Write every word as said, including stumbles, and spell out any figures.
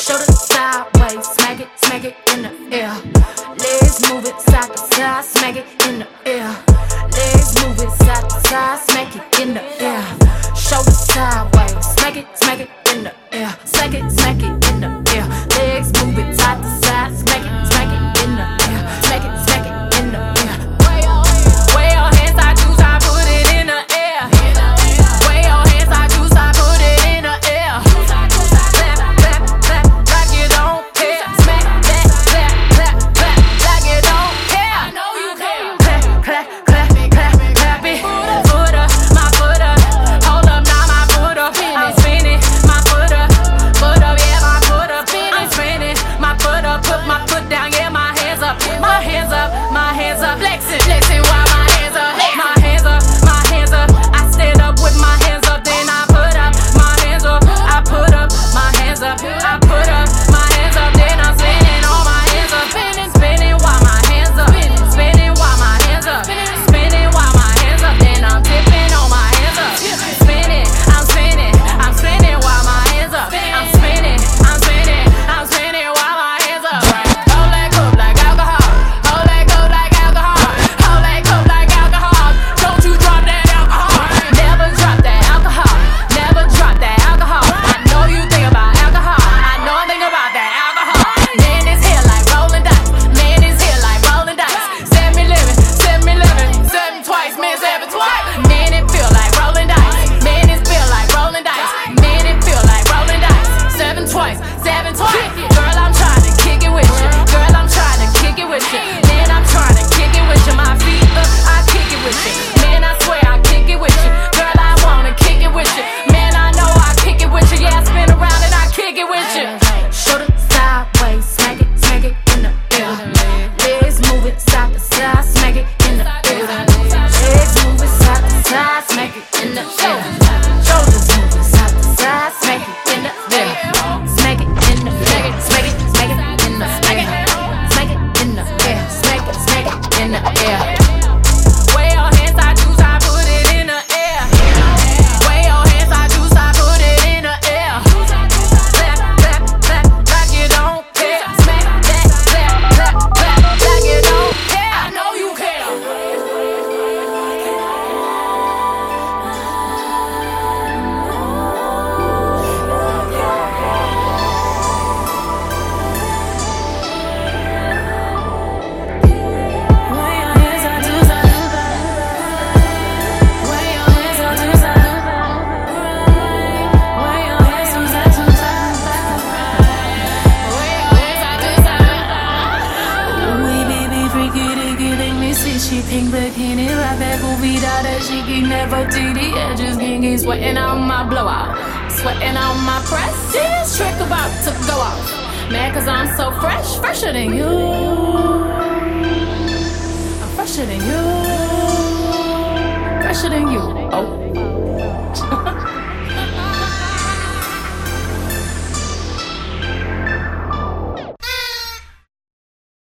Shoulder sideways, smack it, smack it in the air. Legs move it side to side, smack it in the air. Legs move it side to side, smack it in the air. Shoulder sideways, smack it, smack it in the air. Smack it, smack it in the air. Legs move it side to side, smack it, smack it in the air. Smack it, smack it in the air. Way your hands, I choose, I put it in the air. Way your hands, I choose, I put it in the air. Clap, clap, clap, like you don't care. Smack that, clap, clap, clap, like you don't care. I know you care. Clap, clap, clap, clap, clap it. Foot up, my foot up. Hold up, now my foot up. I'm spinning, my foot up. Foot up, yeah, my foot up. I'm spinning, my foot up. Put my foot down, yeah, my hands up. My hands up, my hands up. Flexing, flexing while my hands up. My hands up, my hands up. I stand up with my hands up, then I put up my hands up. I put up my hands up. I put up my hands up, then I'm spinning all my hands up. Spinning, spinning while my hands up. Spinning while my hands up. Spinning while my hands up, then I'm tipping on my hands up. Spinning, I'm spinning, I'm spinning while my hands up. I'm spinning, I'm spinning, I'm spinning while my hands up. Hold that cup like alcohol. Hold that cup like alcohol. Hold that cup like alcohol. Don't you drop that alcohol. Never drop that alcohol. Never drop that alcohol. I know you think about alcohol. I know I think about that alcohol. Man is here like rolling dice. Man is here like rolling dice. Seven eleven, seven eleven, seven twice, man seven twice. Man it feel like rolling dice. Man it feel like rolling dice. Man it feel like rolling dice. Seven twice, seven twice. Girl, I'm trying to kick it with you. Girl, I'm trying to kick it with you. Man, I'm trying to kick it with you. My feet up, I kick it with you. Man, I swear I kick it with you. Girl, I wanna kick it with you. Man, I know I kick it with you. Yeah, I spin around and I kick it with you. Shoulder sideways, smack it, smack it in the air. Legs move it side to side, smack it in the air. Legs move it side to side, smack it in the air. Shoulders move it side to side, smack it in the air. Smack it in the air, smack it, smack it in the air. Smack it in the air, smack it, smack it in the air. Way your hands, I choose, I put it in the air. Way your hands, I choose, I put it in the air. Clap, clap, clap, like you don't care. Smack that, clap, clap, clap, like you don't care. I know you care. She pink bikini, right back movie that she can never see the edges. Gangy sweating on my blowout, sweating on my press. This trick about to go off. Mad cause I'm so fresh, fresher than you. I'm fresher than you, fresher than you. Oh.